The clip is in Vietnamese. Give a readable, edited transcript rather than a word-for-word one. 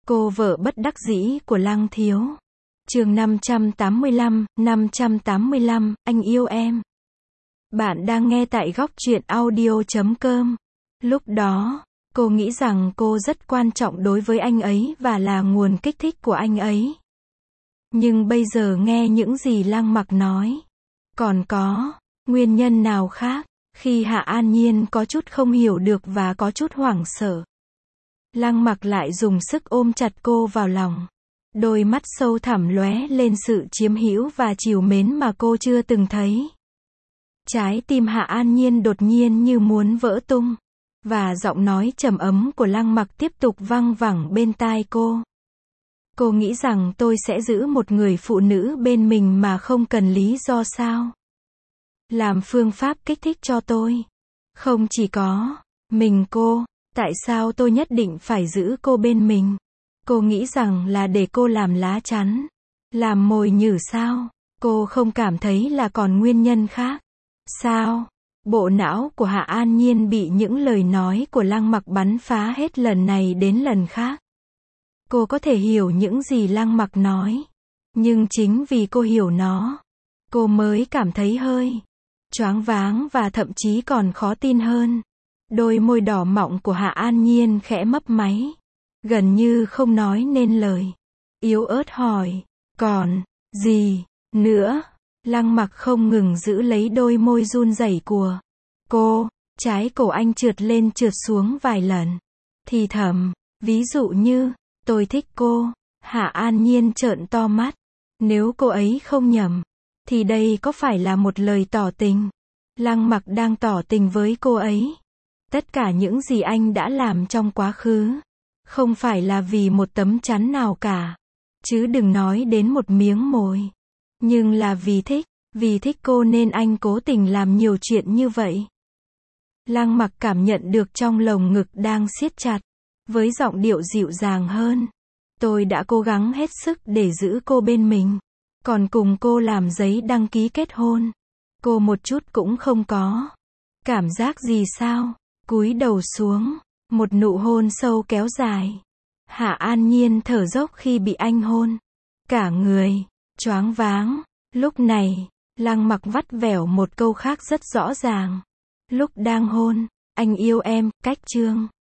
Cô vợ bất đắc dĩ của Lăng Thiếu. Chương 585, anh yêu em. Bạn đang nghe tại góc truyện audio.com. Lúc đó, cô nghĩ rằng cô rất quan trọng đối với anh ấy và là nguồn kích thích của anh ấy. Nhưng bây giờ nghe những gì Lăng Mặc nói, còn có nguyên nhân nào khác, khi Hạ An Nhiên có chút không hiểu được và có chút hoảng sợ. Lăng Mặc lại dùng sức ôm chặt cô vào lòng. Đôi mắt sâu thẳm lóe lên sự chiếm hữu và trìu mến mà cô chưa từng thấy. Trái tim Hạ An Nhiên đột nhiên như muốn vỡ tung. Và giọng nói trầm ấm của Lăng Mặc tiếp tục văng vẳng bên tai cô. Cô nghĩ rằng tôi sẽ giữ một người phụ nữ bên mình mà không cần lý do sao? Làm phương pháp kích thích cho tôi. Không chỉ có mình cô, tại sao tôi nhất định phải giữ cô bên mình? Cô nghĩ rằng là để cô làm lá chắn, làm mồi nhử sao? Cô không cảm thấy là còn nguyên nhân khác? Sao? Bộ não của Hạ An Nhiên bị những lời nói của Lăng Mặc bắn phá hết lần này đến lần khác. Cô có thể hiểu những gì Lăng Mặc nói. Nhưng chính vì cô hiểu nó, cô mới cảm thấy hơi choáng váng và thậm chí còn khó tin hơn. Đôi môi đỏ mọng của Hạ An Nhiên khẽ mấp máy, gần như không nói nên lời. Yếu ớt hỏi, còn gì nữa? Lăng Mặc không ngừng giữ lấy đôi môi run rẩy của cô. Trái cổ anh trượt lên trượt xuống vài lần. Thì thầm, ví dụ như, tôi thích cô. Hạ An Nhiên trợn to mắt. Nếu cô ấy không nhầm, thì đây có phải là một lời tỏ tình? Lăng Mặc đang tỏ tình với cô ấy. Tất cả những gì anh đã làm trong quá khứ, không phải là vì một tấm chắn nào cả. Chứ đừng nói đến một miếng mồi. Nhưng là vì thích cô nên anh cố tình làm nhiều chuyện như vậy. Lăng Mặc cảm nhận được trong lồng ngực đang siết chặt. Với giọng điệu dịu dàng hơn. Tôi đã cố gắng hết sức để giữ cô bên mình. Còn cùng cô làm giấy đăng ký kết hôn. Cô một chút cũng không có cảm giác gì sao? Cúi đầu xuống. Một nụ hôn sâu kéo dài. Hạ An Nhiên thở dốc khi bị anh hôn. Cả người choáng váng. Lúc này, Lăng Mặc vắt vẻo một câu khác rất rõ ràng. Lúc đang hôn, anh yêu em, cách chương